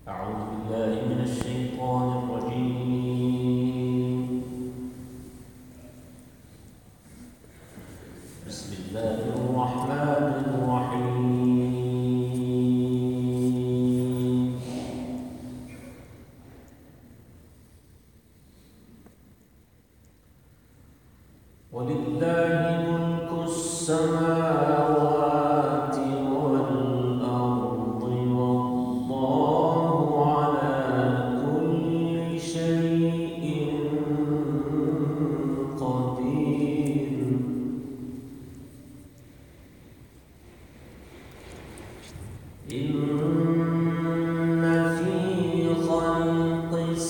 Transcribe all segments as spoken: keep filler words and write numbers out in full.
أعوذ بالله من الشيطان الرجيم. بسم الله الرحمن الرحيم. ولله ملك السماوات والأرض والله على كل شيء قدير. إن في خلق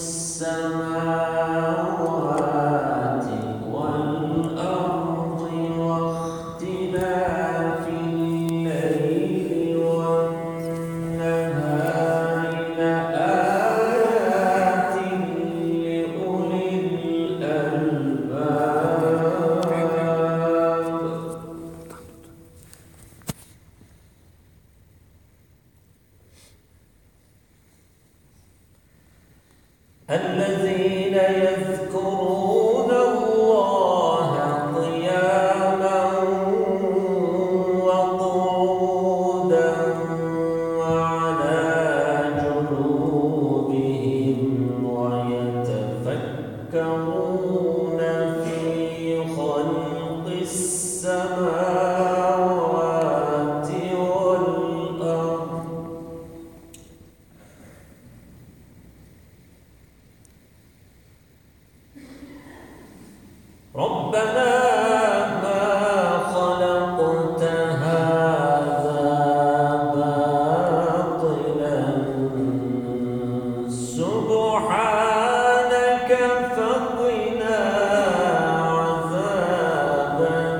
السماوات والأرض واختلاف الليل والنهار لآيات لأولي الألباب. الذين يذكرون الله قياما وقعودا وعلى جنوبهم ويتفكرون في خلق السماوات والأرض ربنا ما خلقت هذا باطلا سبحانك فقنا عذاب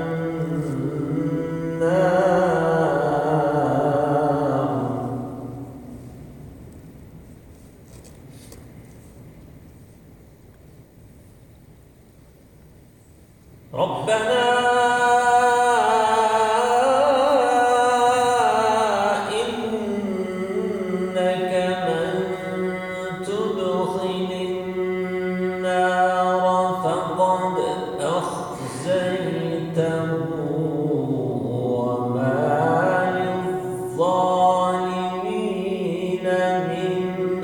النار. ربنا إنك من تدخل النار فقد أخزيته وما للظالمين من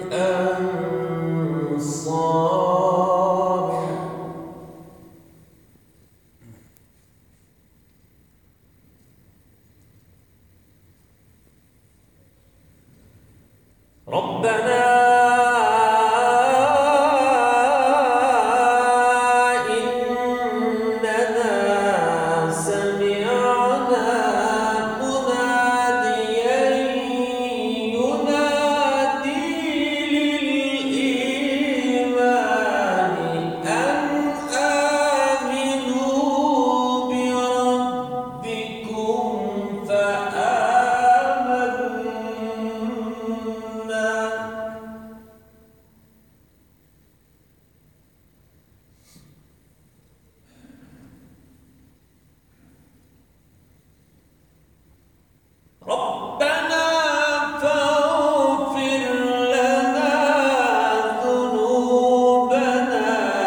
أنصار. ربنا إننا سمعنا مناديا ينادي للإيمان أن آمنوا بربكم فآمنا. ربنا فاغفر لنا ذنوبنا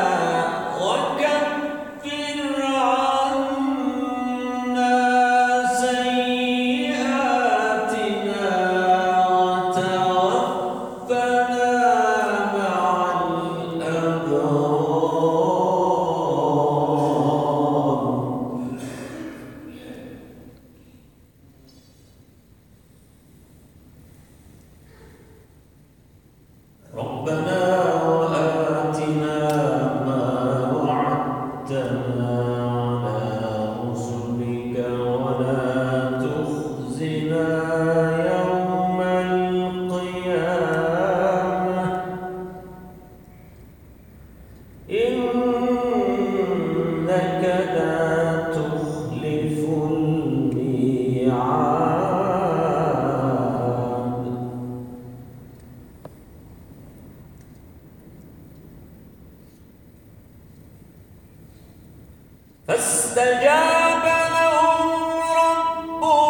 وكفر عنا سيئاتنا وتوفنا مع الأبرار. ربنا وآتنا ما وعدتنا على رسلك ولا تخزنا يوم القيامة إنك لا تخلف الميعاد. فاستجاب لهم ربهم.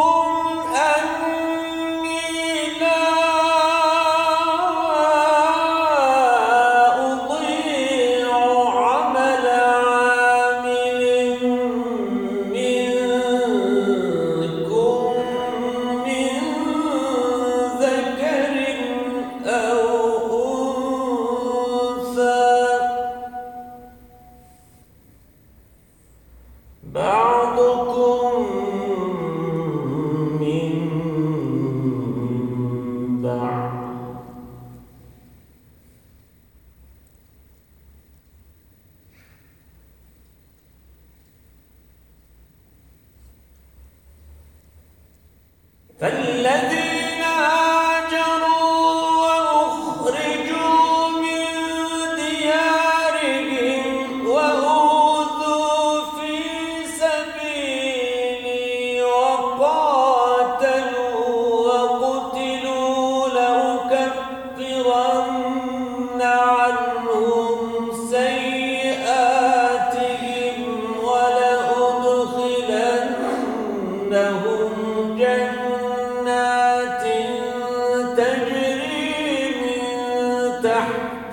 تحت